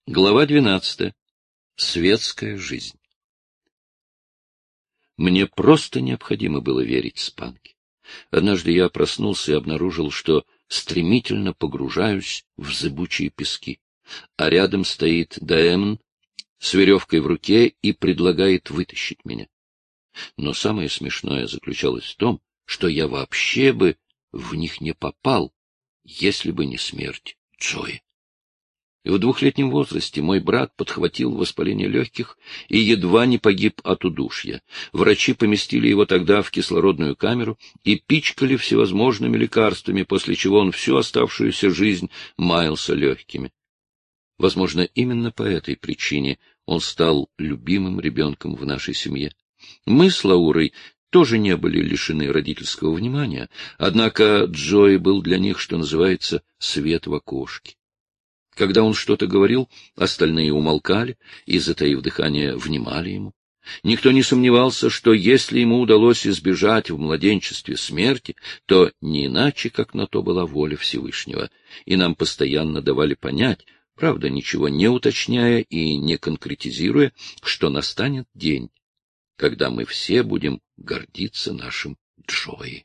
Глава 12. Светская жизнь. Мне просто необходимо было верить Спанке. Однажды я проснулся и обнаружил, что стремительно погружаюсь в зыбучие пески, а рядом стоит Даэмон с веревкой в руке и предлагает вытащить меня. Но самое смешное заключалось в том, что я вообще бы в них не попал, если бы не смерть Джои. В 2-летнем возрасте мой брат подхватил воспаление легких и едва не погиб от удушья. Врачи поместили его тогда в кислородную камеру и пичкали всевозможными лекарствами, после чего он всю оставшуюся жизнь маялся легкими. Возможно, именно по этой причине он стал любимым ребенком в нашей семье. Мы с Лаурой тоже не были лишены родительского внимания, однако Джои был для них, что называется, свет в окошке. Когда он что-то говорил, остальные умолкали и, затаив дыхание, внимали ему. Никто не сомневался, что если ему удалось избежать в младенчестве смерти, то не иначе, как на то была воля Всевышнего, и нам постоянно давали понять, правда, ничего не уточняя и не конкретизируя, что настанет день, когда мы все будем гордиться нашим Джои.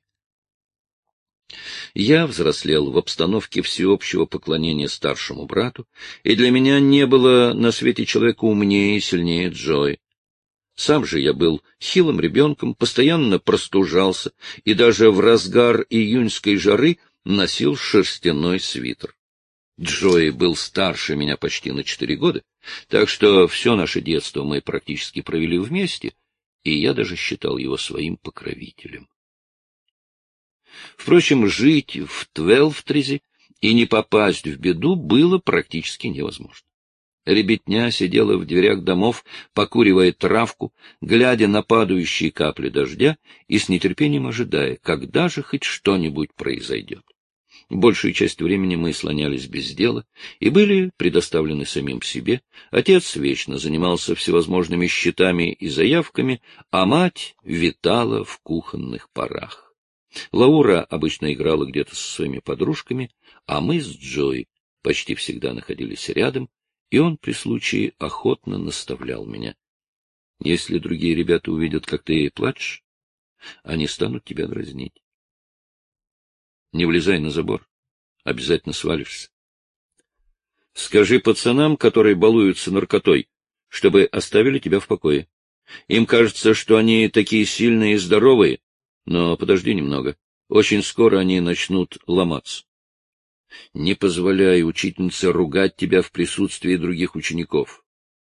Я взрослел в обстановке всеобщего поклонения старшему брату, и для меня не было на свете человека умнее и сильнее Джои. Сам же я был хилым ребенком, постоянно простужался и даже в разгар июньской жары носил шерстяной свитер. Джои был старше меня почти на 4 года, так что все наше детство мы практически провели вместе, и я даже считал его своим покровителем. Впрочем, жить в Твелфтризе и не попасть в беду было практически невозможно. Ребятня сидела в дверях домов, покуривая травку, глядя на падающие капли дождя и с нетерпением ожидая, когда же хоть что-нибудь произойдет. Большую часть времени мы слонялись без дела и были предоставлены самим себе. Отец вечно занимался всевозможными счетами и заявками, а мать витала в кухонных парах. Лаура обычно играла где-то со своими подружками, а мы с Джои почти всегда находились рядом, и он при случае охотно наставлял меня. Если другие ребята увидят, как ты плачешь, они станут тебя дразнить. Не влезай на забор, обязательно свалишься. Скажи пацанам, которые балуются наркотой, чтобы оставили тебя в покое. Им кажется, что они такие сильные и здоровые, но подожди немного. Очень скоро они начнут ломаться. Не позволяй учительнице ругать тебя в присутствии других учеников.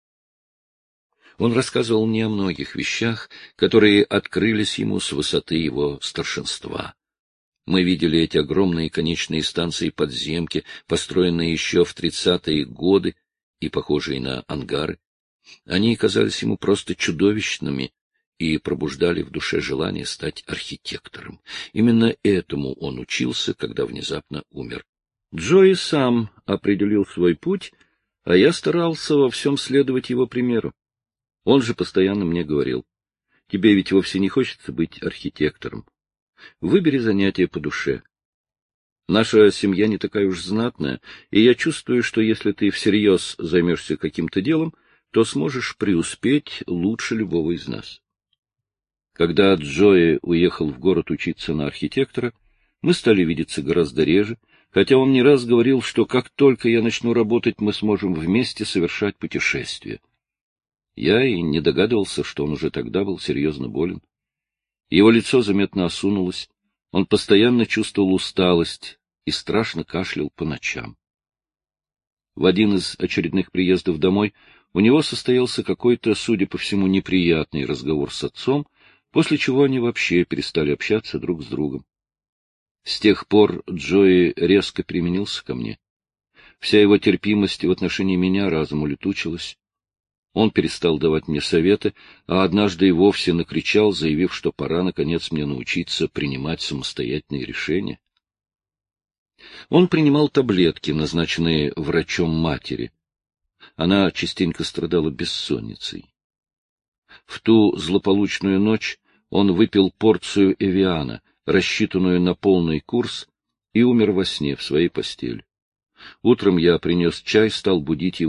Он рассказывал мне о многих вещах, которые открылись ему с высоты его старшинства. Мы видели эти огромные конечные станции подземки, построенные еще в 30-е годы и похожие на ангары. Они казались ему просто чудовищными и пробуждали в душе желание стать архитектором. Именно этому он учился, когда внезапно умер. Джои сам определил свой путь, а я старался во всем следовать его примеру. Он же постоянно мне говорил: тебе ведь вовсе не хочется быть архитектором. Выбери занятие по душе. Наша семья не такая уж знатная, и я чувствую, что если ты всерьез займешься каким-то делом, то сможешь преуспеть лучше любого из нас. Когда Джои уехал в город учиться на архитектора, мы стали видеться гораздо реже, хотя он не раз говорил, что как только я начну работать, мы сможем вместе совершать путешествия. Я и не догадывался, что он уже тогда был серьезно болен. Его лицо заметно осунулось, он постоянно чувствовал усталость и страшно кашлял по ночам. В один из очередных приездов домой у него состоялся какой-то, судя по всему, неприятный разговор с отцом, после чего они вообще перестали общаться друг с другом. С тех пор Джои резко переменился ко мне. Вся его терпимость в отношении меня разом улетучилась. Он перестал давать мне советы, а однажды и вовсе накричал, заявив, что пора, наконец, мне научиться принимать самостоятельные решения. Он принимал таблетки, назначенные врачом матери. Она частенько страдала бессонницей. В ту злополучную ночь он выпил порцию эвиана, рассчитанную на полный курс, и умер во сне в своей постели. Утром я принес чай, стал будить его.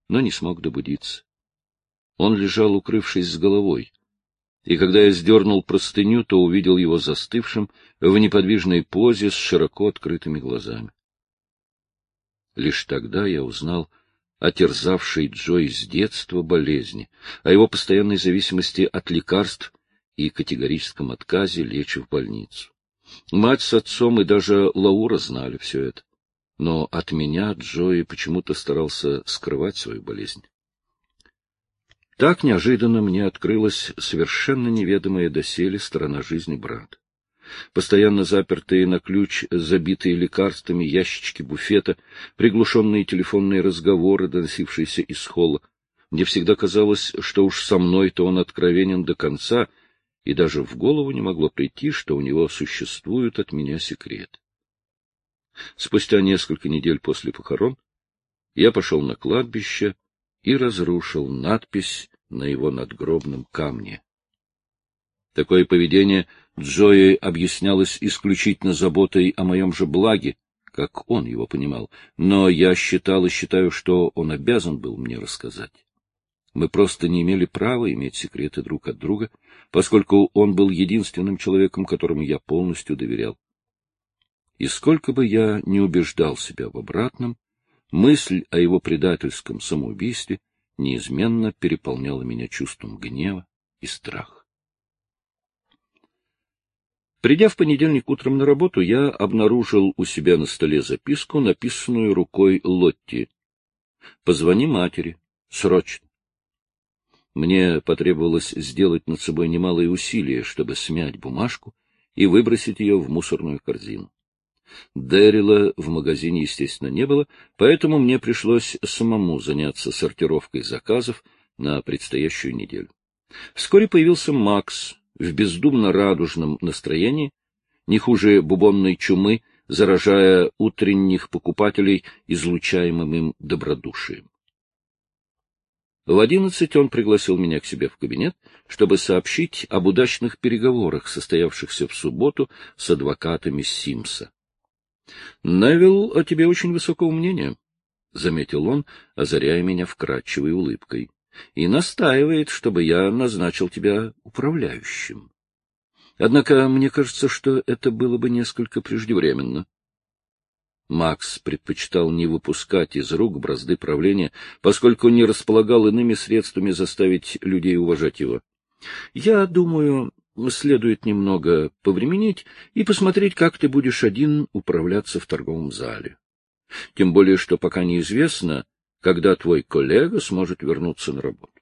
но не смог добудиться. Он лежал, укрывшись с головой, и когда я сдернул простыню, то увидел его застывшим в неподвижной позе с широко открытыми глазами. Лишь тогда я узнал о терзавшей Джой с детства болезни, о его постоянной зависимости от лекарств и категорическом отказе лечь в больницу. Мать с отцом и даже Лаура знали все это, но от меня Джой почему-то старался скрывать свою болезнь. Так неожиданно мне открылась совершенно неведомая доселе сторона жизни брата. Постоянно запертые на ключ, забитые лекарствами ящички буфета, приглушенные телефонные разговоры, доносившиеся из холла. Мне всегда казалось, что уж со мной-то он откровенен до конца, и даже в голову не могло прийти, что у него существует от меня секрет. Спустя несколько недель после похорон я пошел на кладбище и разрушил надпись на его надгробном камне. Такое поведение Джои объяснялось исключительно заботой о моем же благе, как он его понимал, но я считал и считаю, что он обязан был мне рассказать. Мы просто не имели права иметь секреты друг от друга, поскольку он был единственным человеком, которому я полностью доверял. И сколько бы я ни убеждал себя в обратном, мысль о его предательском самоубийстве неизменно переполняла меня чувством гнева и страха. Придя в понедельник утром на работу, я обнаружил у себя на столе записку, написанную рукой Лотти. «Позвони матери. Срочно». Мне потребовалось сделать над собой немалые усилия, чтобы смять бумажку и выбросить ее в мусорную корзину. Дэрила в магазине, естественно, не было, поэтому мне пришлось самому заняться сортировкой заказов на предстоящую неделю. Вскоре появился Макс в бездумно-радужном настроении, не хуже бубонной чумы, заражая утренних покупателей излучаемым им добродушием. В 11 он пригласил меня к себе в кабинет, чтобы сообщить об удачных переговорах, состоявшихся в субботу с адвокатами Симса. — Невилл о тебе очень высокого мнения, — заметил он, озаряя меня вкрадчивой улыбкой, — и настаивает, чтобы я назначил тебя управляющим. Однако мне кажется, что это было бы несколько преждевременно. Макс предпочитал не выпускать из рук бразды правления, поскольку не располагал иными средствами заставить людей уважать его. Я думаю, следует немного повременить и посмотреть, как ты будешь один управляться в торговом зале. Тем более, что пока неизвестно, когда твой коллега сможет вернуться на работу.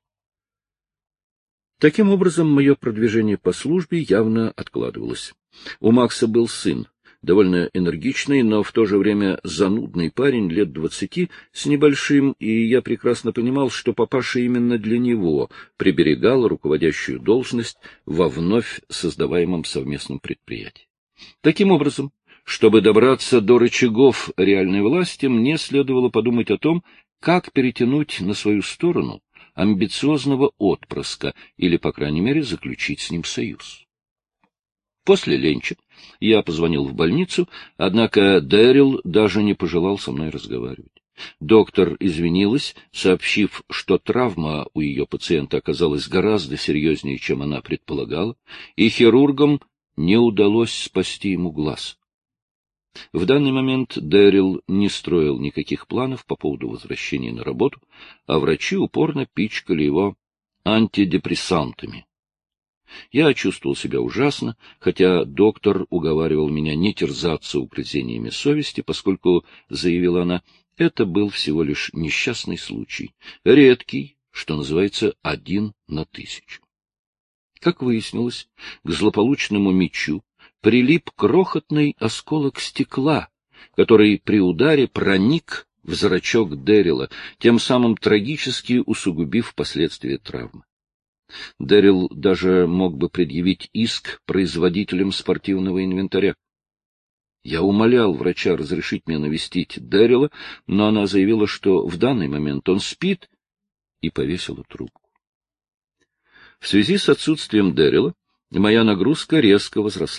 Таким образом, мое продвижение по службе явно откладывалось. У Макса был сын, довольно энергичный, но в то же время занудный парень лет 20 с небольшим, и я прекрасно понимал, что папаша именно для него приберегал руководящую должность во вновь создаваемом совместном предприятии. Таким образом, чтобы добраться до рычагов реальной власти, мне следовало подумать о том, как перетянуть на свою сторону амбициозного отпрыска или, по крайней мере, заключить с ним союз. После ленча я позвонил в больницу, однако Дэрил даже не пожелал со мной разговаривать. Доктор извинилась, сообщив, что травма у ее пациента оказалась гораздо серьезнее, чем она предполагала, и хирургам не удалось спасти ему глаз. В данный момент Дэрил не строил никаких планов по поводу возвращения на работу, а врачи упорно пичкали его антидепрессантами. Я чувствовал себя ужасно, хотя доктор уговаривал меня не терзаться угрызениями совести, поскольку, заявила она, это был всего лишь несчастный случай, редкий, что называется, 1 на 1000. Как выяснилось, к злополучному мячу прилип крохотный осколок стекла, который при ударе проник в зрачок Дэрила, тем самым трагически усугубив последствия травмы. Дэрил даже мог бы предъявить иск производителям спортивного инвентаря. Я умолял врача разрешить мне навестить Дэрила, но она заявила, что в данный момент он спит, и повесила трубку. В связи с отсутствием Дэрила моя нагрузка резко возросла.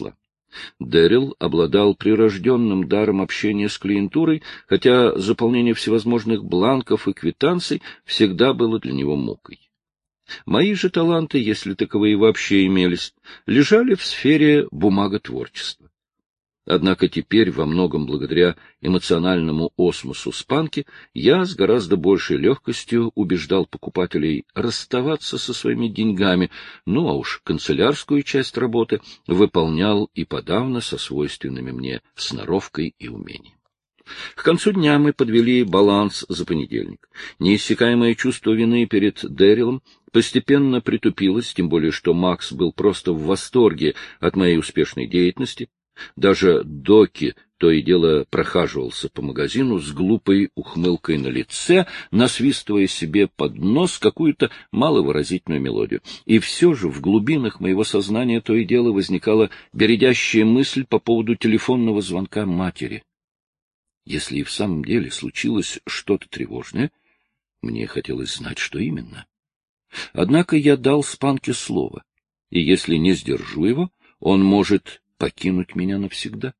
Дэрил обладал прирожденным даром общения с клиентурой, хотя заполнение всевозможных бланков и квитанций всегда было для него мукой. Мои же таланты, если таковые вообще имелись, лежали в сфере бумаготворчества. Однако теперь, во многом благодаря эмоциональному осмосу Спанки, я с гораздо большей легкостью убеждал покупателей расставаться со своими деньгами, ну а уж канцелярскую часть работы выполнял и подавно со свойственными мне сноровкой и умением. К концу дня мы подвели баланс за понедельник. Неиссякаемое чувство вины перед Дэрилом постепенно притупилось, тем более что Макс был просто в восторге от моей успешной деятельности. Даже Доки то и дело прохаживался по магазину с глупой ухмылкой на лице, насвистывая себе под нос какую-то маловыразительную мелодию. И все же в глубинах моего сознания то и дело возникала бередящая мысль по поводу телефонного звонка матери. Если и в самом деле случилось что-то тревожное, мне хотелось знать, что именно. Однако я дал Спанке слово, и если не сдержу его, он может покинуть меня навсегда.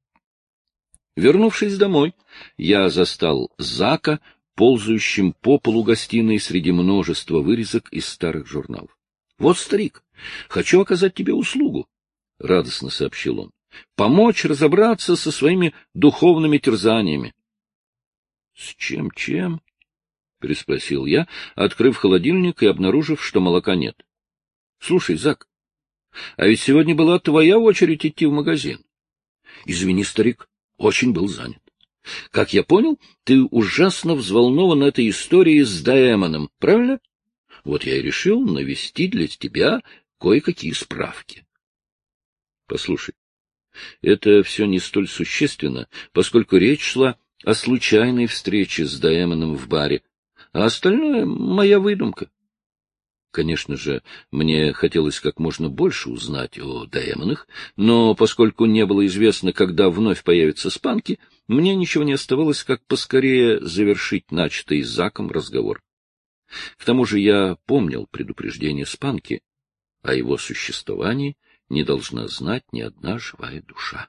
Вернувшись домой, я застал Зака, ползающим по полу гостиной среди множества вырезок из старых журналов. — Вот, старик, хочу оказать тебе услугу, — радостно сообщил он. — Помочь разобраться со своими духовными терзаниями. — С чем? — переспросил я, открыв холодильник и обнаружив, что молока нет. — Слушай, Зак, а ведь сегодня была твоя очередь идти в магазин. Извини, старик, очень был занят. Как я понял, ты ужасно взволнован этой историей с Даэмоном, правильно? Вот я и решил навести для тебя кое-какие справки. Послушай, это все не столь существенно, поскольку речь шла о случайной встрече с Даэмоном в баре, а остальное — моя выдумка. Конечно же, мне хотелось как можно больше узнать о Даэмонах, но поскольку не было известно, когда вновь появятся Спанки, мне ничего не оставалось, как поскорее завершить начатый с Заком разговор. К тому же я помнил предупреждение Спанки, о его существовании не должна знать ни одна живая душа.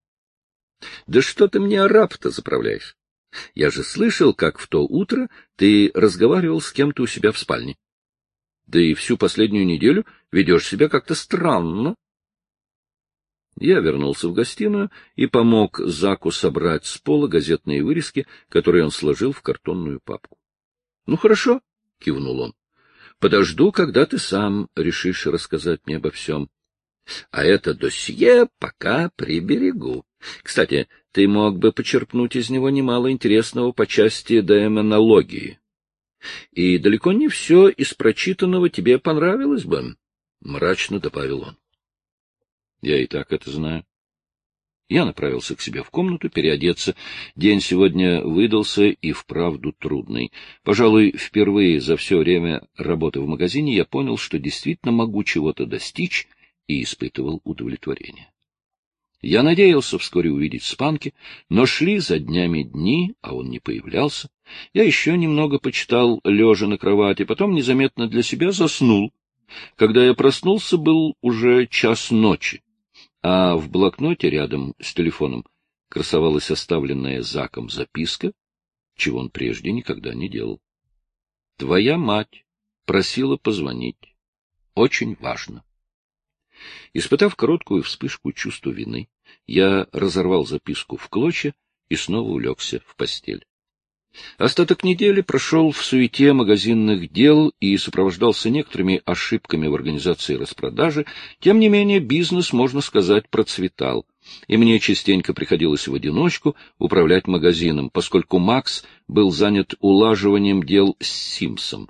— Да что ты мне араб-то заправляешь? Я же слышал, как в то утро ты разговаривал с кем-то у себя в спальне. Да и всю последнюю неделю ведешь себя как-то странно. Я вернулся в гостиную и помог Заку собрать с пола газетные вырезки, которые он сложил в картонную папку. — Ну, хорошо, — кивнул он. — Подожду, когда ты сам решишь рассказать мне обо всем. А это досье пока приберегу. Кстати, ты мог бы почерпнуть из него немало интересного по части демонологии. И далеко не все из прочитанного тебе понравилось бы, — мрачно добавил он. Я и так это знаю. Я направился к себе в комнату переодеться. День сегодня выдался и вправду трудный. Пожалуй, впервые за все время работы в магазине я понял, что действительно могу чего-то достичь, и испытывал удовлетворение. Я надеялся вскоре увидеть Спанки, но шли за днями дни, а он не появлялся. Я еще немного почитал, лежа на кровати, потом незаметно для себя заснул. Когда я проснулся, был уже 1:00 ночи, а в блокноте рядом с телефоном красовалась оставленная Заком записка, чего он прежде никогда не делал. «Твоя мать просила позвонить. Очень важно». Испытав короткую вспышку чувства вины, я разорвал записку в клочья и снова улегся в постель. Остаток недели прошел в суете магазинных дел и сопровождался некоторыми ошибками в организации распродажи. Тем не менее, бизнес, можно сказать, процветал, и мне частенько приходилось в одиночку управлять магазином, поскольку Макс был занят улаживанием дел с Симсом.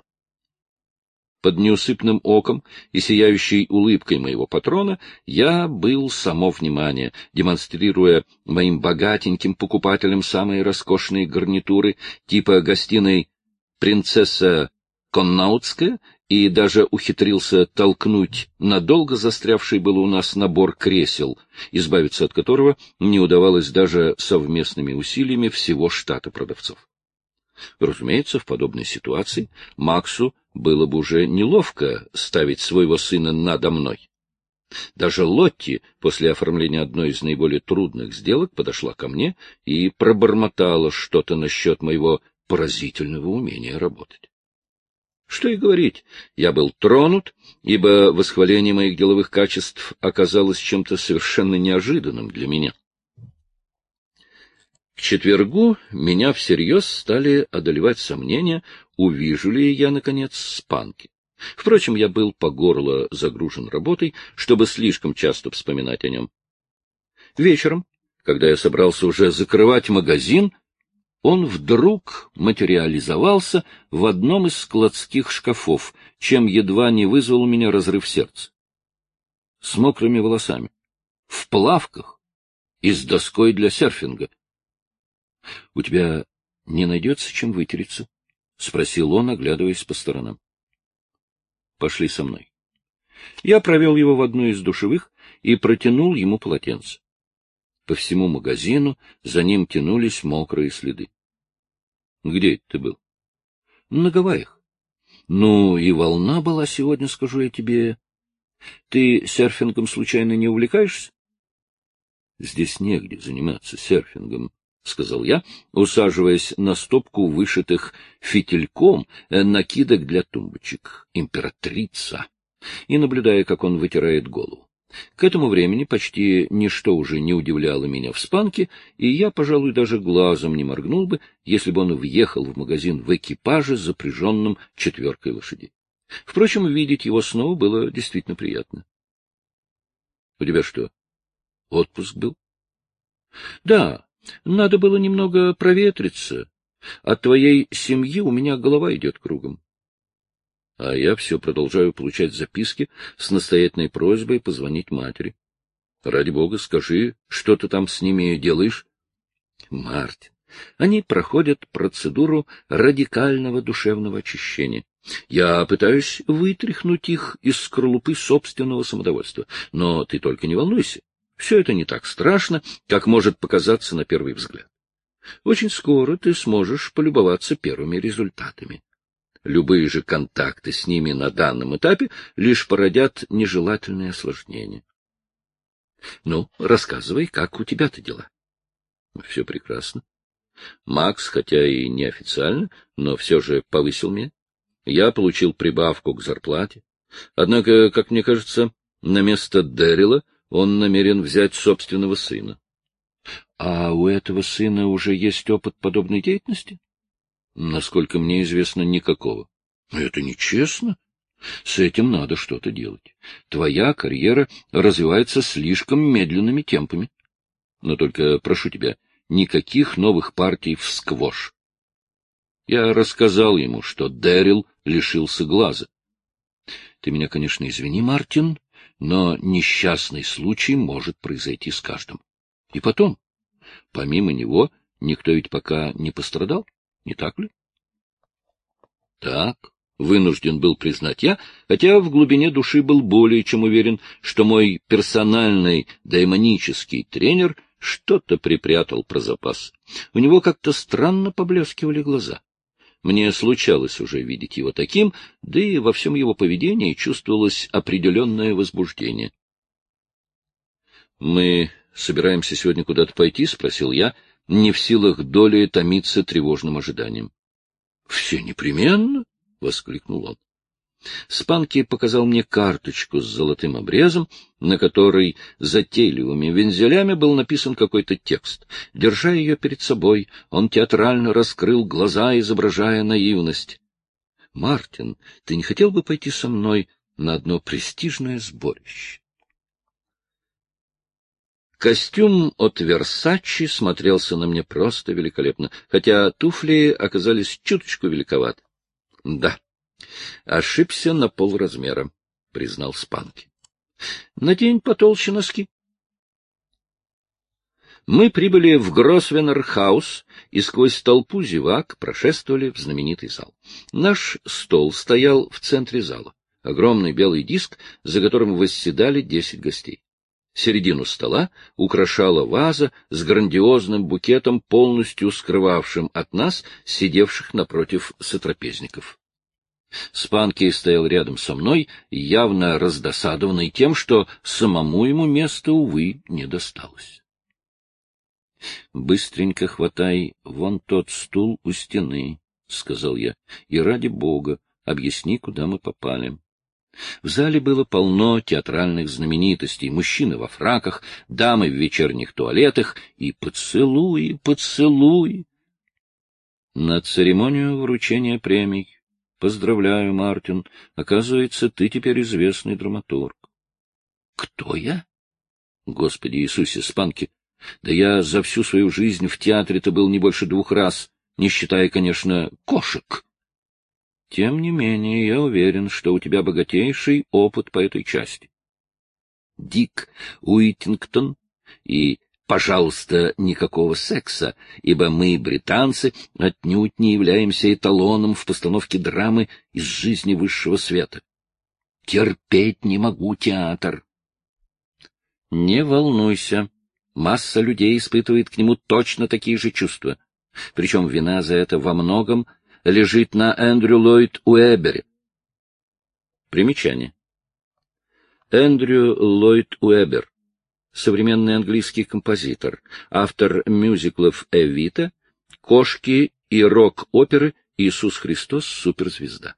Под неусыпным оком и сияющей улыбкой моего патрона я был само внимание, демонстрируя моим богатеньким покупателям самые роскошные гарнитуры типа гостиной «Принцесса Коннаутская» и даже ухитрился толкнуть надолго застрявший был у нас набор кресел, избавиться от которого не удавалось даже совместными усилиями всего штата продавцов. Разумеется, в подобной ситуации Максу было бы уже неловко ставить своего сына надо мной. Даже Лотти после оформления одной из наиболее трудных сделок подошла ко мне и пробормотала что-то насчет моего поразительного умения работать. Что и говорить, я был тронут, ибо восхваление моих деловых качеств оказалось чем-то совершенно неожиданным для меня. К четвергу меня всерьез стали одолевать сомнения, увижу ли я, наконец, Спанки. Впрочем, я был по горло загружен работой, чтобы слишком часто вспоминать о нем. Вечером, когда я собрался уже закрывать магазин, он вдруг материализовался в одном из складских шкафов, чем едва не вызвал у меня разрыв сердца. С мокрыми волосами, в плавках и с доской для серфинга. — У тебя не найдется чем вытереться? — спросил он, оглядываясь по сторонам. — Пошли со мной. Я провел его в одну из душевых и протянул ему полотенце. По всему магазину за ним тянулись мокрые следы. — Где это ты был? — На Гавайях. — Ну, и волна была сегодня, скажу я тебе. Ты серфингом случайно не увлекаешься? — Здесь негде заниматься серфингом, — сказал я, усаживаясь на стопку вышитых фитильком накидок для тумбочек «Императрица» и наблюдая, как он вытирает голову. К этому времени почти ничто уже не удивляло меня в Спанке, и я, пожалуй, даже глазом не моргнул бы, если бы он въехал в магазин в экипаже, запряженном 4 лошадей. Впрочем, видеть его снова было действительно приятно. — У тебя что, отпуск был? — Да, надо было немного проветриться. От твоей семьи у меня голова идет кругом. А я все продолжаю получать записки с настоятельной просьбой позвонить матери. Ради бога, скажи, что ты там с ними делаешь? Мартин, они проходят процедуру радикального душевного очищения. Я пытаюсь вытряхнуть их из скорлупы собственного самодовольства. Но ты только не волнуйся. Все это не так страшно, как может показаться на первый взгляд. Очень скоро ты сможешь полюбоваться первыми результатами. Любые же контакты с ними на данном этапе лишь породят нежелательные осложнения. Ну, рассказывай, как у тебя-то дела? Все прекрасно. Макс, хотя и неофициально, но все же повысил меня. Я получил прибавку к зарплате. Однако, как мне кажется, на место Дэрила он намерен взять собственного сына. А у этого сына уже есть опыт подобной деятельности? Насколько мне известно, никакого. Это нечестно. С этим надо что-то делать. Твоя карьера развивается слишком медленными темпами. Но только, прошу тебя, никаких новых партий в сквош. Я рассказал ему, что Дэрил лишился глаза. Ты меня, конечно, извини, Мартин, но несчастный случай может произойти с каждым. И потом, помимо него, никто ведь пока не пострадал. Не так ли? Так, вынужден был признать я, хотя в глубине души был более чем уверен, что мой персональный демонический тренер что-то припрятал про запас. У него как-то странно поблескивали глаза. Мне случалось уже видеть его таким, да и во всем его поведении чувствовалось определенное возбуждение. — Мы собираемся сегодня куда-то пойти? — спросил я, не в силах долей томиться тревожным ожиданием. — Все непременно! — воскликнул он. Спанки показал мне карточку с золотым обрезом, на которой затейливыми вензелями был написан какой-то текст. Держа ее перед собой, он театрально раскрыл глаза, изображая наивность. — Мартин, ты не хотел бы пойти со мной на одно престижное сборище? Костюм от Версачи смотрелся на мне просто великолепно, хотя туфли оказались чуточку великоваты. — Да, ошибся на полразмера, — признал Спанки. — Надень потолще носки. Мы прибыли в Гросвеннер-хаус и сквозь толпу зевак прошествовали в знаменитый зал. Наш стол стоял в центре зала. Огромный белый диск, за которым восседали 10 гостей. Середину стола украшала ваза с грандиозным букетом, полностью скрывавшим от нас сидевших напротив сотрапезников. Спанки стоял рядом со мной, явно раздосадованный тем, что самому ему места, увы, не досталось. — Быстренько хватай вон тот стул у стены, — сказал я, — и ради бога объясни, куда мы попали. В зале было полно театральных знаменитостей, мужчины во фраках, дамы в вечерних туалетах и поцелуи, поцелуи. На церемонию вручения премий. Поздравляю, Мартин. Оказывается, ты теперь известный драматург. Кто я? Господи Иисусе, Спанки! Да я за всю свою жизнь в театре-то был не больше 2 раз, не считая, конечно, кошек. Тем не менее, я уверен, что у тебя богатейший опыт по этой части. Дик Уитингтон и, пожалуйста, никакого секса, ибо мы, британцы, отнюдь не являемся эталоном в постановке драмы из жизни высшего света. Терпеть не могу театр. Не волнуйся, масса людей испытывает к нему точно такие же чувства. Причем вина за это во многом лежит на Эндрю Ллойд Уэббере. Примечание. Эндрю Ллойд Уэббер, современный английский композитор, автор мюзиклов «Эвита», «Кошки» и рок-оперы «Иисус Христос. Суперзвезда».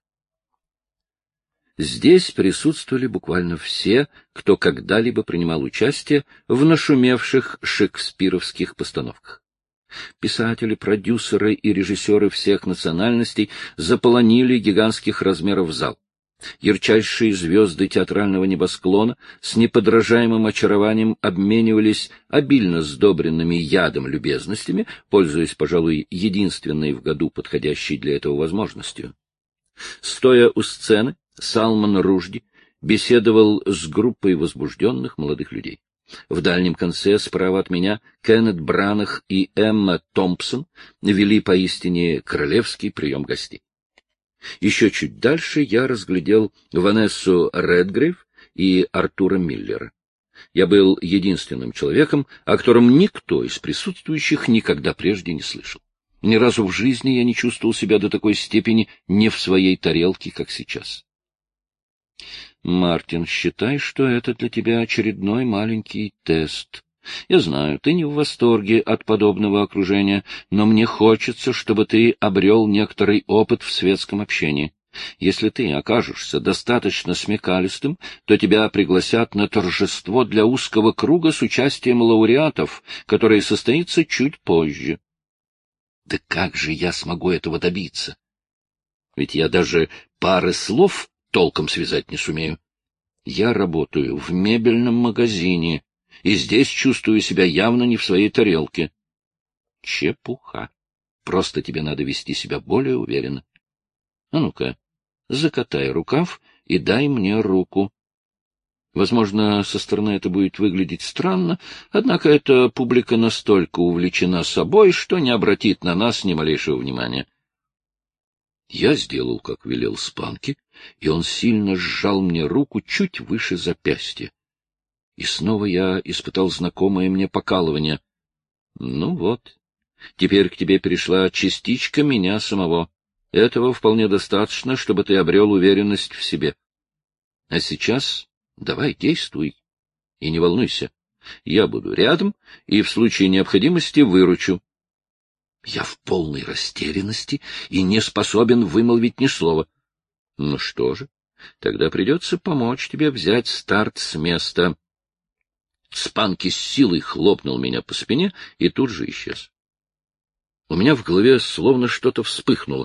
Здесь присутствовали буквально все, кто когда-либо принимал участие в нашумевших шекспировских постановках. Писатели, продюсеры и режиссеры всех национальностей заполонили гигантских размеров зал. Ярчайшие звезды театрального небосклона с неподражаемым очарованием обменивались обильно сдобренными ядом любезностями, пользуясь, пожалуй, единственной в году подходящей для этого возможностью. Стоя у сцены, Салман Ружди беседовал с группой возбужденных молодых людей. В дальнем конце, справа от меня, Кеннет Бранах и Эмма Томпсон вели поистине королевский прием гостей. Еще чуть дальше я разглядел Ванессу Редгрейв и Артура Миллера. Я был единственным человеком, о котором никто из присутствующих никогда прежде не слышал. Ни разу в жизни я не чувствовал себя до такой степени не в своей тарелке, как сейчас. Мартин, считай, что это для тебя очередной маленький тест. Я знаю, ты не в восторге от подобного окружения, но мне хочется, чтобы ты обрел некоторый опыт в светском общении. Если ты окажешься достаточно смекалистым, то тебя пригласят на торжество для узкого круга с участием лауреатов, которое состоится чуть позже. Да как же я смогу этого добиться? Ведь я даже пары слов толком связать не сумею. Я работаю в мебельном магазине, и здесь чувствую себя явно не в своей тарелке. Чепуха. Просто тебе надо вести себя более уверенно. А ну-ка, закатай рукав и дай мне руку. Возможно, со стороны это будет выглядеть странно, однако эта публика настолько увлечена собой, что не обратит на нас ни малейшего внимания. Я сделал, как велел Спанки, и он сильно сжал мне руку чуть выше запястья. И снова я испытал знакомое мне покалывание. Ну вот, теперь к тебе перешла частичка меня самого. Этого вполне достаточно, чтобы ты обрел уверенность в себе. А сейчас давай действуй. И не волнуйся, я буду рядом и в случае необходимости выручу. Я в полной растерянности и не способен вымолвить ни слова. Ну что же, тогда придется помочь тебе взять старт с места. Спанки с силой хлопнул меня по спине и тут же исчез. У меня в голове словно что-то вспыхнуло.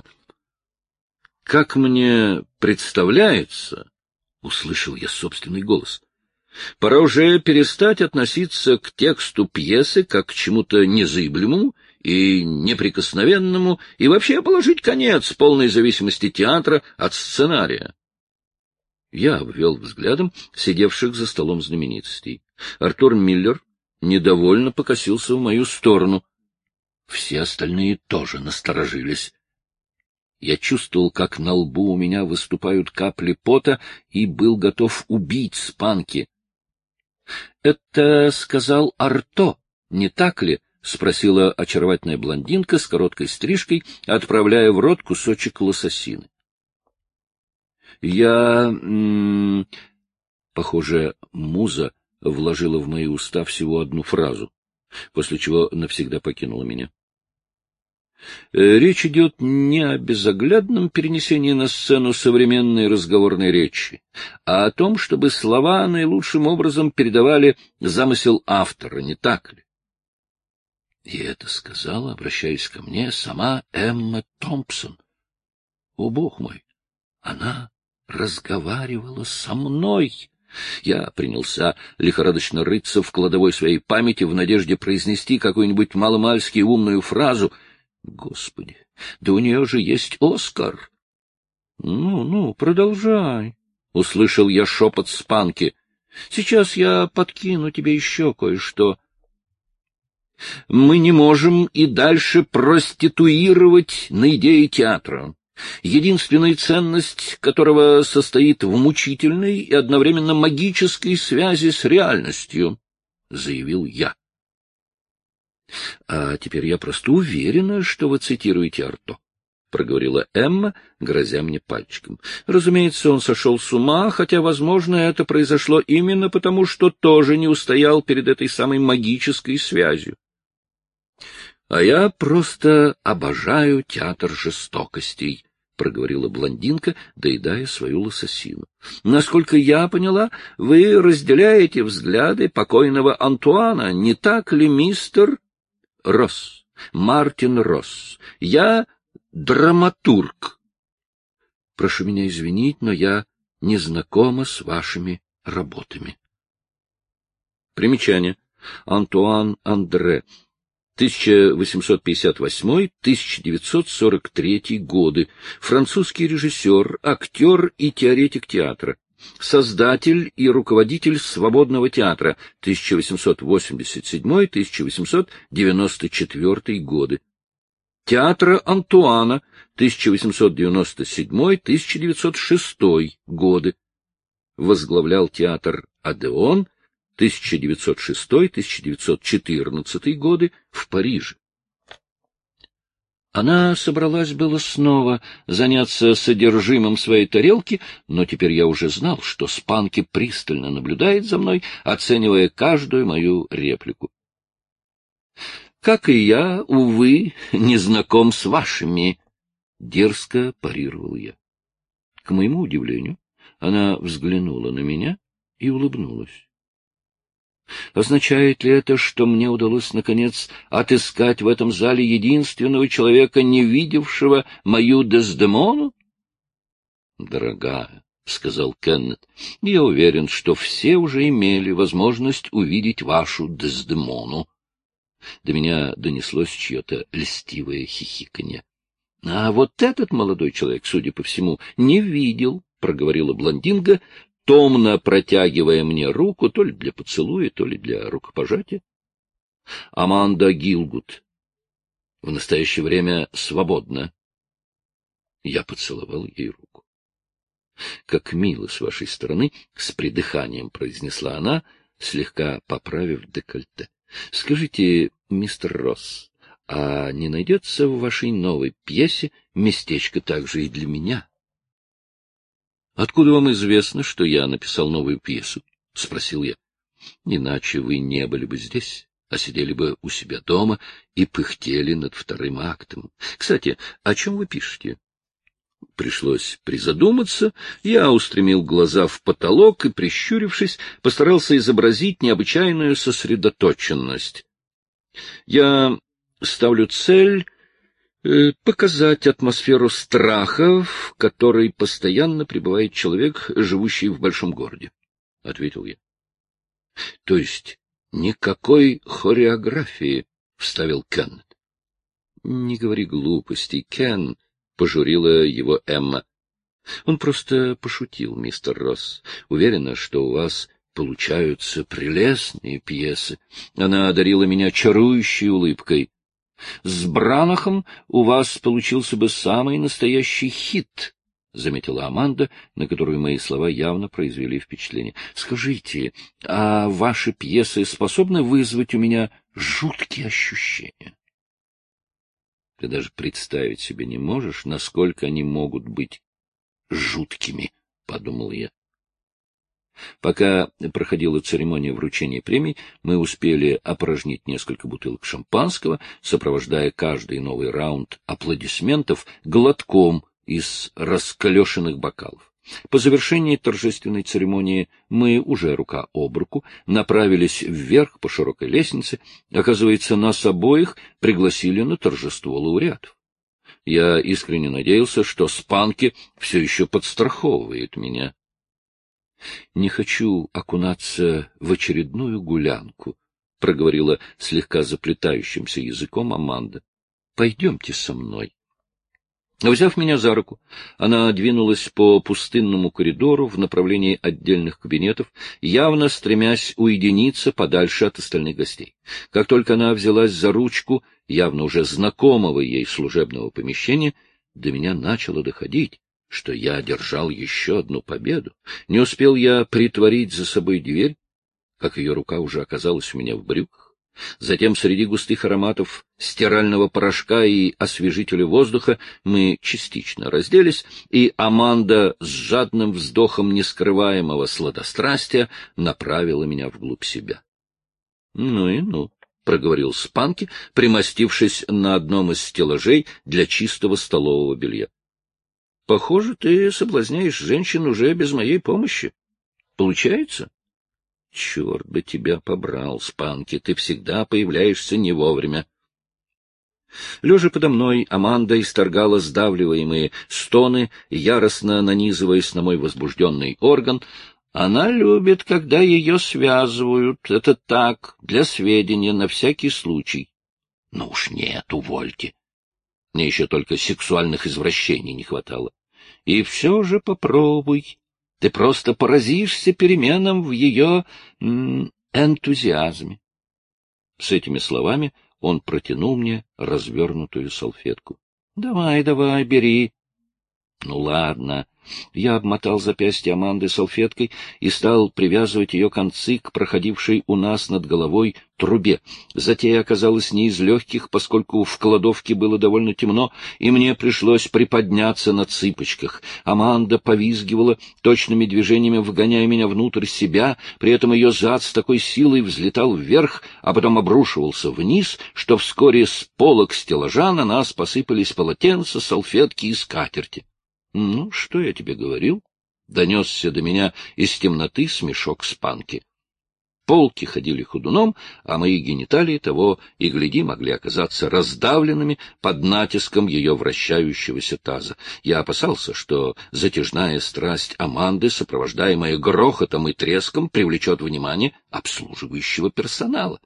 Как мне представляется, услышал я собственный голос, пора уже перестать относиться к тексту пьесы как к чему-то незыблемому и неприкосновенному, и вообще положить конец полной зависимости театра от сценария. Я обвел взглядом сидевших за столом знаменитостей. Артур Миллер недовольно покосился в мою сторону. Все остальные тоже насторожились. Я чувствовал, как на лбу у меня выступают капли пота, и был готов убить Спанки. — Это сказал Арто, не так ли? — спросила очаровательная блондинка с короткой стрижкой, отправляя в рот кусочек лососины. Я... Похоже, муза вложила в мои уста всего одну фразу, после чего навсегда покинула меня. Речь идет не о безоглядном перенесении на сцену современной разговорной речи, а о том, чтобы слова наилучшим образом передавали замысел автора, не так ли? И это сказала, обращаясь ко мне, сама Эмма Томпсон. О, Бог мой! Она разговаривала со мной! Я принялся лихорадочно рыться в кладовой своей памяти в надежде произнести какую-нибудь маломальски умную фразу. Господи, да у нее же есть Оскар! Ну, продолжай, — услышал я шепот Спанки. Сейчас я подкину тебе еще кое-что. Мы не можем и дальше проституировать на идее театра, единственная ценность которого состоит в мучительной и одновременно магической связи с реальностью, — заявил я. — А теперь я просто уверена, что вы цитируете Арто, — проговорила Эмма, грозя мне пальчиком. Разумеется, он сошел с ума, хотя, возможно, это произошло именно потому, что тоже не устоял перед этой самой магической связью. — А я просто обожаю театр жестокостей, — проговорила блондинка, доедая свою лососину. — Насколько я поняла, вы разделяете взгляды покойного Антуана, не так ли, мистер Росс, Мартин Росс? Я драматург. Прошу меня извинить, но я не знакома с вашими работами. Примечание. Антуан Андре. 1858-1943 годы, французский режиссер, актер и теоретик театра, создатель и руководитель Свободного театра 1887-1894 годы, театра Антуана 1897-1906 годы, возглавлял театр Одеон 1906-1914 годы в Париже. Она собралась было снова заняться содержимым своей тарелки, но теперь я уже знал, что Спанки пристально наблюдает за мной, оценивая каждую мою реплику. — Как и я, увы, не знаком с вашими, — дерзко парировал я. К моему удивлению, она взглянула на меня и улыбнулась. Означает ли это, что мне удалось, наконец, отыскать в этом зале единственного человека, не видевшего мою Дездемону? — Дорогая, — сказал Кеннет, — я уверен, что все уже имели возможность увидеть вашу Дездемону. До меня донеслось чье-то льстивое хихиканье. — А вот этот молодой человек, судя по всему, не видел, — проговорила блондинка, томно протягивая мне руку, то ли для поцелуя, то ли для рукопожатия. Аманда Гилгуд в настоящее время свободна. Я поцеловал ей руку. — Как мило с вашей стороны, — с придыханием произнесла она, слегка поправив декольте. — Скажите, мистер Росс, а не найдется в вашей новой пьесе местечко также и для меня? — Откуда вам известно, что я написал новую пьесу? — спросил я. — Иначе вы не были бы здесь, а сидели бы у себя дома и пыхтели над вторым актом. Кстати, о чем вы пишете? Пришлось призадуматься. Я устремил глаза в потолок и, прищурившись, постарался изобразить необычайную сосредоточенность. Я ставлю цель показать атмосферу страха, в которой постоянно пребывает человек, живущий в большом городе, — ответил я. — То есть никакой хореографии, — вставил Кеннет. — Не говори глупостей, Кен, — пожурила его Эмма. — Он просто пошутил, мистер Росс. Уверена, что у вас получаются прелестные пьесы. Она одарила меня чарующей улыбкой. С Бранахом у вас получился бы самый настоящий хит, — заметила Аманда, на которую мои слова явно произвели впечатление. — Скажите, а ваши пьесы способны вызвать у меня жуткие ощущения? Ты даже представить себе не можешь, насколько они могут быть жуткими, — подумал я. Пока проходила церемония вручения премий, мы успели опорожнить несколько бутылок шампанского, сопровождая каждый новый раунд аплодисментов глотком из расклешенных бокалов. По завершении торжественной церемонии мы, уже рука об руку, направились вверх по широкой лестнице. Оказывается, нас обоих пригласили на торжество лауреатов. Я искренне надеялся, что Спанки все еще подстраховывает меня. — Не хочу окунаться в очередную гулянку, — проговорила слегка заплетающимся языком Аманда. — Пойдемте со мной. Взяв меня за руку, она двинулась по пустынному коридору в направлении отдельных кабинетов, явно стремясь уединиться подальше от остальных гостей. Как только она взялась за ручку явно уже знакомого ей служебного помещения, до меня начало доходить, что я одержал еще одну победу. Не успел я притворить за собой дверь, как ее рука уже оказалась у меня в брюках. Затем среди густых ароматов стирального порошка и освежителя воздуха мы частично разделись, и Аманда с жадным вздохом нескрываемого сладострастия направила меня вглубь себя. — Ну и ну, — проговорил Спанки, примостившись на одном из стеллажей для чистого столового белья. — Похоже, ты соблазняешь женщин уже без моей помощи. Получается? — Черт бы тебя побрал, Спанки, ты всегда появляешься не вовремя. Лежа подо мной, Аманда исторгала сдавливаемые стоны, яростно нанизываясь на мой возбужденный орган. Она любит, когда ее связывают. Это так, для сведения, на всякий случай. Ну уж нет, увольте. Мне еще только сексуальных извращений не хватало. И все же попробуй. Ты просто поразишься переменам в ее энтузиазме. С этими словами он протянул мне развернутую салфетку. — Давай, давай, бери. — Ну, ладно. Я обмотал запястье Аманды салфеткой и стал привязывать ее концы к проходившей у нас над головой трубе. Затея оказалась не из легких, поскольку в кладовке было довольно темно, и мне пришлось приподняться на цыпочках. Аманда повизгивала, точными движениями вгоняя меня внутрь себя, при этом ее зад с такой силой взлетал вверх, а потом обрушивался вниз, что вскоре с полок стеллажа на нас посыпались полотенца, салфетки и скатерти. — Ну, что я тебе говорил? — донесся до меня из темноты смешок Спанки. Полки ходили ходуном, а мои гениталии того и гляди могли оказаться раздавленными под натиском ее вращающегося таза. Я опасался, что затяжная страсть Аманды, сопровождаемая грохотом и треском, привлечет внимание обслуживающего персонала.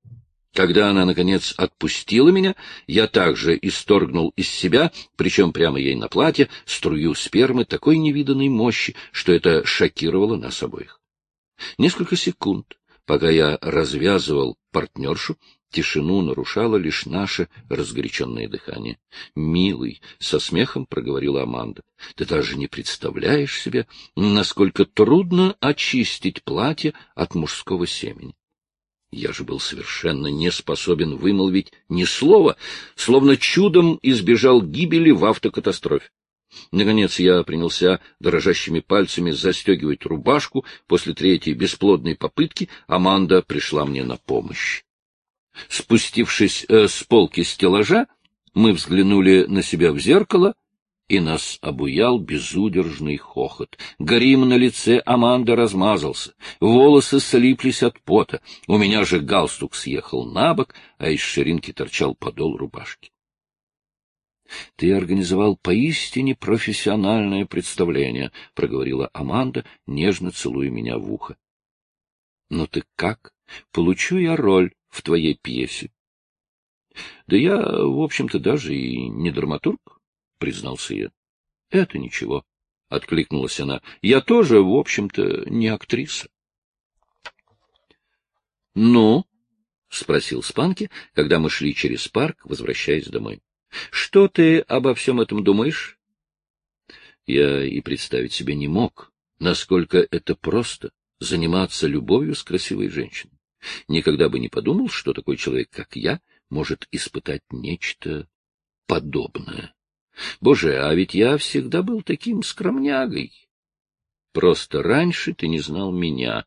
Когда она, наконец, отпустила меня, я также исторгнул из себя, причем прямо ей на платье, струю спермы такой невиданной мощи, что это шокировало нас обоих. Несколько секунд, пока я развязывал партнершу, тишину нарушало лишь наше разгоряченное дыхание. — Милый, — со смехом проговорила Аманда, — ты даже не представляешь себе, насколько трудно очистить платье от мужского семени. Я же был совершенно не способен вымолвить ни слова, словно чудом избежал гибели в автокатастрофе. Наконец я принялся дрожащими пальцами застегивать рубашку. После третьей бесплодной попытки Аманда пришла мне на помощь. Спустившись с полки стеллажа, мы взглянули на себя в зеркало, и нас обуял безудержный хохот. Грим на лице Аманды размазался, волосы слиплись от пота, у меня же галстук съехал на бок, а из ширинки торчал подол рубашки. — Ты организовал поистине профессиональное представление, — проговорила Аманда, нежно целуя меня в ухо. — Ну ты как? Получу я роль в твоей пьесе? — Да я, в общем-то, даже и не драматург, — признался я. — Это ничего, — откликнулась она. — Я тоже, в общем-то, не актриса. — Ну? — спросил Спанки, когда мы шли через парк, возвращаясь домой. — Что ты обо всем этом думаешь? Я и представить себе не мог, насколько это просто — заниматься любовью с красивой женщиной. Никогда бы не подумал, что такой человек, как я, может испытать нечто подобное. Боже, а ведь я всегда был таким скромнягой. Просто раньше ты не знал меня.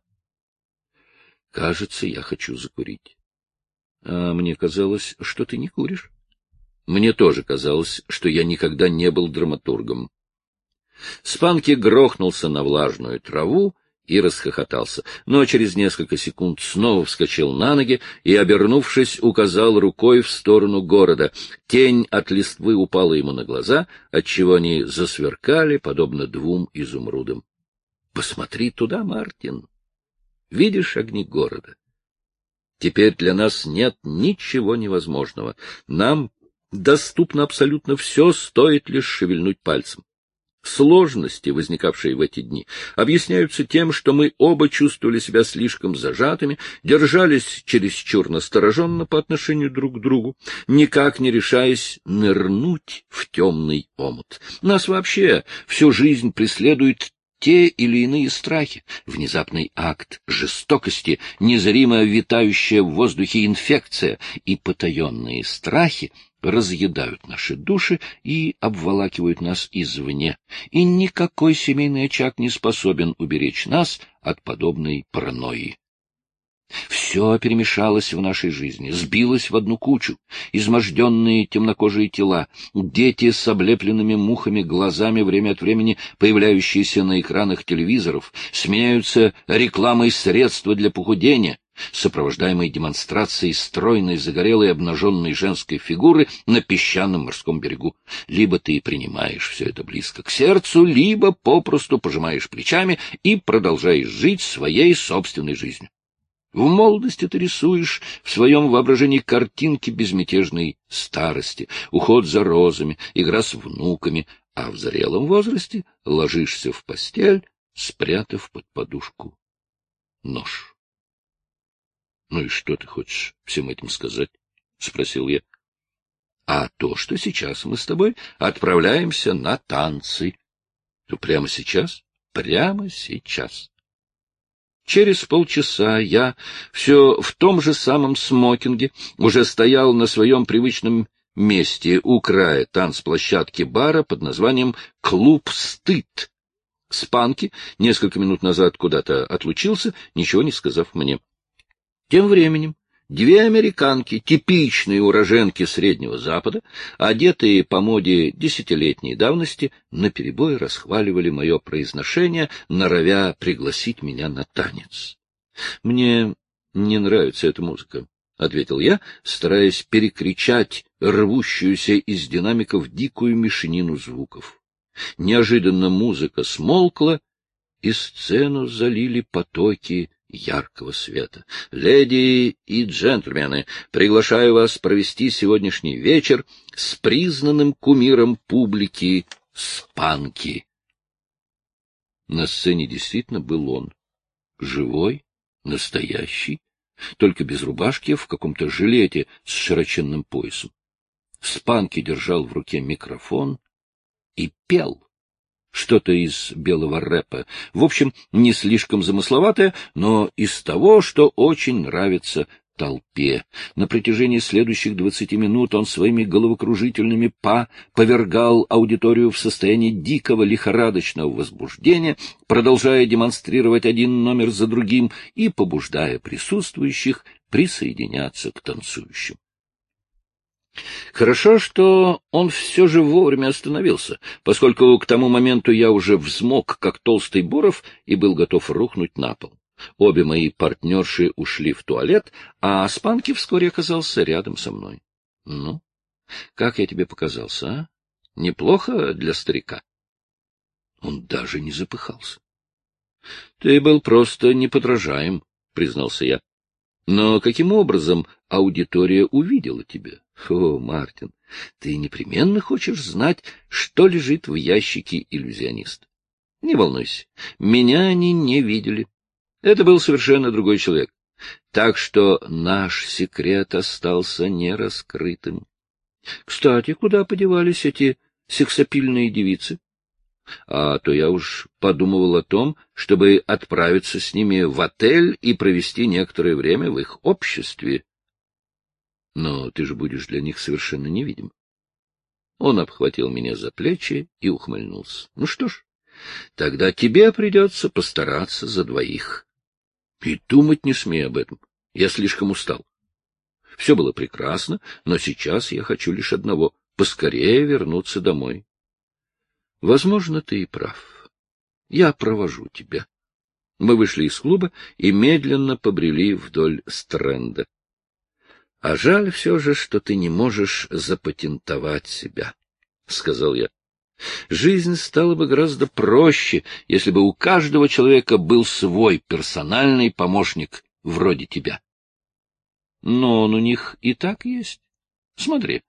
Кажется, я хочу закурить. А мне казалось, что ты не куришь. Мне тоже казалось, что я никогда не был драматургом. Спанки грохнулся на влажную траву и расхохотался, но через несколько секунд снова вскочил на ноги и, обернувшись, указал рукой в сторону города. Тень от листвы упала ему на глаза, отчего они засверкали, подобно двум изумрудам. — Посмотри туда, Мартин. Видишь огни города? Теперь для нас нет ничего невозможного. Нам доступно абсолютно все, стоит лишь шевельнуть пальцем. Сложности, возникавшие в эти дни, объясняются тем, что мы оба чувствовали себя слишком зажатыми, держались чересчур настороженно по отношению друг к другу, никак не решаясь нырнуть в темный омут. Нас вообще всю жизнь преследуют те или иные страхи, внезапный акт жестокости, незримо витающая в воздухе инфекция и потаенные страхи разъедают наши души и обволакивают нас извне, и никакой семейный очаг не способен уберечь нас от подобной паранойи. Все перемешалось в нашей жизни, сбилось в одну кучу. Изможденные темнокожие тела, дети с облепленными мухами глазами, время от времени появляющиеся на экранах телевизоров, сменяются рекламой средства для похудения, сопровождаемой демонстрацией стройной, загорелой, обнаженной женской фигуры на песчаном морском берегу. Либо ты принимаешь все это близко к сердцу, либо попросту пожимаешь плечами и продолжаешь жить своей собственной жизнью. В молодости ты рисуешь в своем воображении картинки безмятежной старости, уход за розами, игра с внуками, а в зрелом возрасте ложишься в постель, спрятав под подушку нож. — Ну и что ты хочешь всем этим сказать? — спросил я. — А то, что сейчас мы с тобой отправляемся на танцы. — То прямо сейчас? Прямо сейчас. Через полчаса я все в том же самом смокинге уже стоял на своем привычном месте у края танцплощадки бара под названием «Клуб Стыд». Спанки несколько минут назад куда-то отлучился, ничего не сказав мне. Тем временем две американки, типичные уроженки Среднего Запада, одетые по моде десятилетней давности, наперебой расхваливали мое произношение, норовя пригласить меня на танец. — Мне не нравится эта музыка, — ответил я, стараясь перекричать рвущуюся из динамиков дикую мешанину звуков. Неожиданно музыка смолкла, и сцену залили потоки яркого света. Леди и джентльмены, приглашаю вас провести сегодняшний вечер с признанным кумиром публики Спанки. На сцене действительно был он. Живой, настоящий, только без рубашки, в каком-то жилете с широченным поясом. Спанки держал в руке микрофон и пел. Что-то из белого рэпа. В общем, не слишком замысловатое, но из того, что очень нравится толпе. На протяжении следующих 20 минут он своими головокружительными повергал аудиторию в состояние дикого лихорадочного возбуждения, продолжая демонстрировать один номер за другим и побуждая присутствующих присоединяться к танцующим. Хорошо, что он все же вовремя остановился, поскольку к тому моменту я уже взмок, как толстый боров, и был готов рухнуть на пол. Обе мои партнерши ушли в туалет, а Спанки вскоре оказался рядом со мной. — Ну, как я тебе показался, а? Неплохо для старика? Он даже не запыхался. — Ты был просто неподражаем, — признался я. — Но каким образом аудитория увидела тебя? О, Мартин, ты непременно хочешь знать, что лежит в ящике иллюзиониста. Не волнуйся, меня они не видели. Это был совершенно другой человек. Так что наш секрет остался нераскрытым. Кстати, куда подевались эти сексапильные девицы? А то я уж подумывал о том, чтобы отправиться с ними в отель и провести некоторое время в их обществе. Но ты же будешь для них совершенно невидим. Он обхватил меня за плечи и ухмыльнулся. Ну что ж, Тогда тебе придется постараться за двоих. И думать не смей об этом. Я слишком устал. Все было прекрасно, но сейчас я хочу лишь одного — поскорее вернуться домой. Возможно, ты и прав. Я провожу тебя. Мы вышли из клуба и медленно побрели вдоль Стрэнда. — А жаль все же, что ты не можешь запатентовать себя, — сказал я. — Жизнь стала бы гораздо проще, если бы у каждого человека был свой персональный помощник, вроде тебя. Но он у них и так есть. Смотри.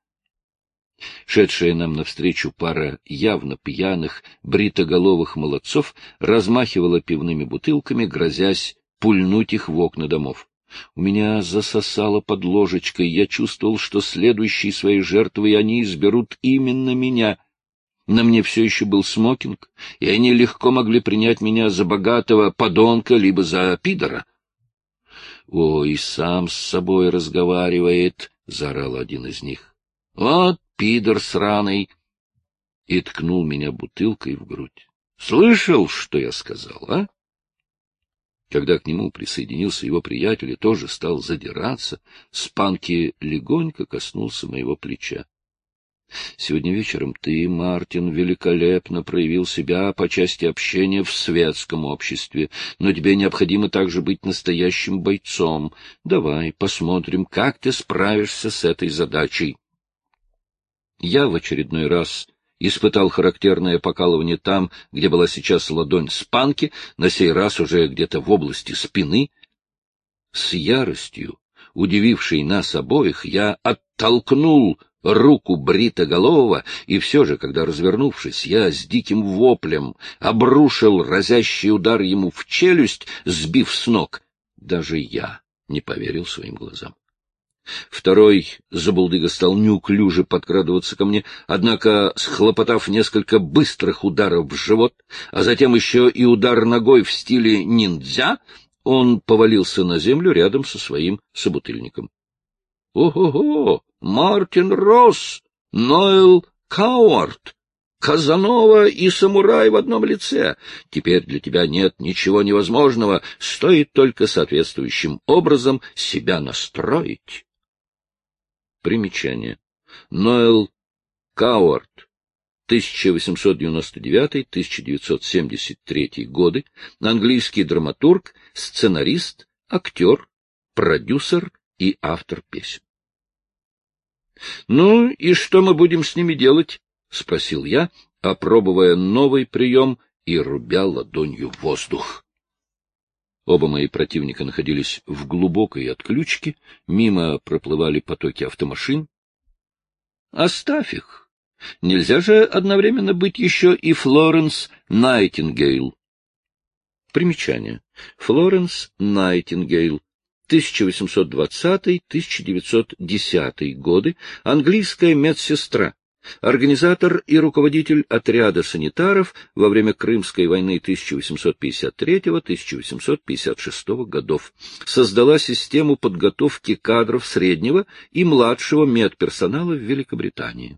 Шедшая нам навстречу пара явно пьяных, бритоголовых молодцов размахивала пивными бутылками, грозясь пульнуть их в окна домов. У меня засосало под ложечкой, я чувствовал, что следующей своей жертвой они изберут именно меня. На мне все еще был смокинг, и они легко могли принять меня за богатого подонка либо за пидора. — Ой, сам с собой разговаривает, — заорал один из них. — Вот пидор сраный! И ткнул меня бутылкой в грудь. — Слышал, что я сказал, а? Когда к нему присоединился его приятель и тоже стал задираться, Спанки легонько коснулся моего плеча. — Сегодня вечером ты, Мартин, великолепно проявил себя по части общения в светском обществе, но тебе необходимо также быть настоящим бойцом. Давай посмотрим, как ты справишься с этой задачей. Я в очередной раз испытал характерное покалывание там, где была сейчас ладонь Спанки, на сей раз уже где-то в области спины. С яростью, удивившей нас обоих, я оттолкнул руку бритоголового, и все же, когда, развернувшись, я с диким воплем обрушил разящий удар ему в челюсть, сбив с ног, даже я не поверил своим глазам. Второй забулдыга стал неуклюже подкрадываться ко мне, однако, схлопотав несколько быстрых ударов в живот, а затем еще и удар ногой в стиле ниндзя, он повалился на землю рядом со своим собутыльником. — Ого-го! Мартин Росс! Ноэл Кауарт! Казанова и самурай в одном лице! Теперь для тебя нет ничего невозможного, стоит только соответствующим образом себя настроить. Примечание. Ноэл Кауарт, 1899-1973 годы, английский драматург, сценарист, актер, продюсер и автор песен. — Ну, и что мы будем с ними делать? — спросил я, опробуя новый прием и рубя ладонью воздух. Оба мои противника находились в глубокой отключке, мимо проплывали потоки автомашин. — Оставь их. Нельзя же одновременно быть еще и Флоренс Найтингейл. Примечание. Флоренс Найтингейл, 1820-1910 годы, английская медсестра, организатор и руководитель отряда санитаров во время Крымской войны 1853-1856 годов. Создала систему подготовки кадров среднего и младшего медперсонала в Великобритании.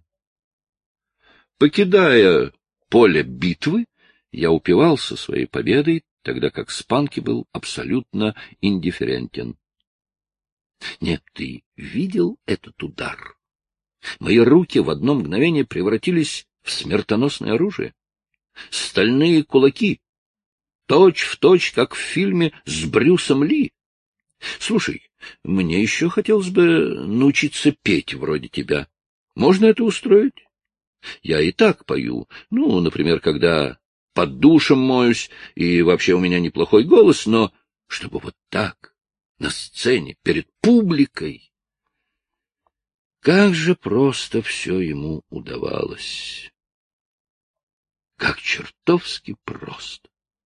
Покидая поле битвы, я упивался своей победой, тогда как Спанки был абсолютно индифферентен. Нет, ты видел этот удар? Мои руки в одно мгновение превратились в смертоносное оружие. Стальные кулаки, точь-в-точь, как в фильме с Брюсом Ли. Слушай, мне еще хотелось бы научиться петь вроде тебя. Можно это устроить? Я и так пою. Ну, например, когда под душем моюсь, и вообще у меня неплохой голос, но чтобы вот так, на сцене, перед публикой. Как же просто все ему удавалось. Как чертовски просто.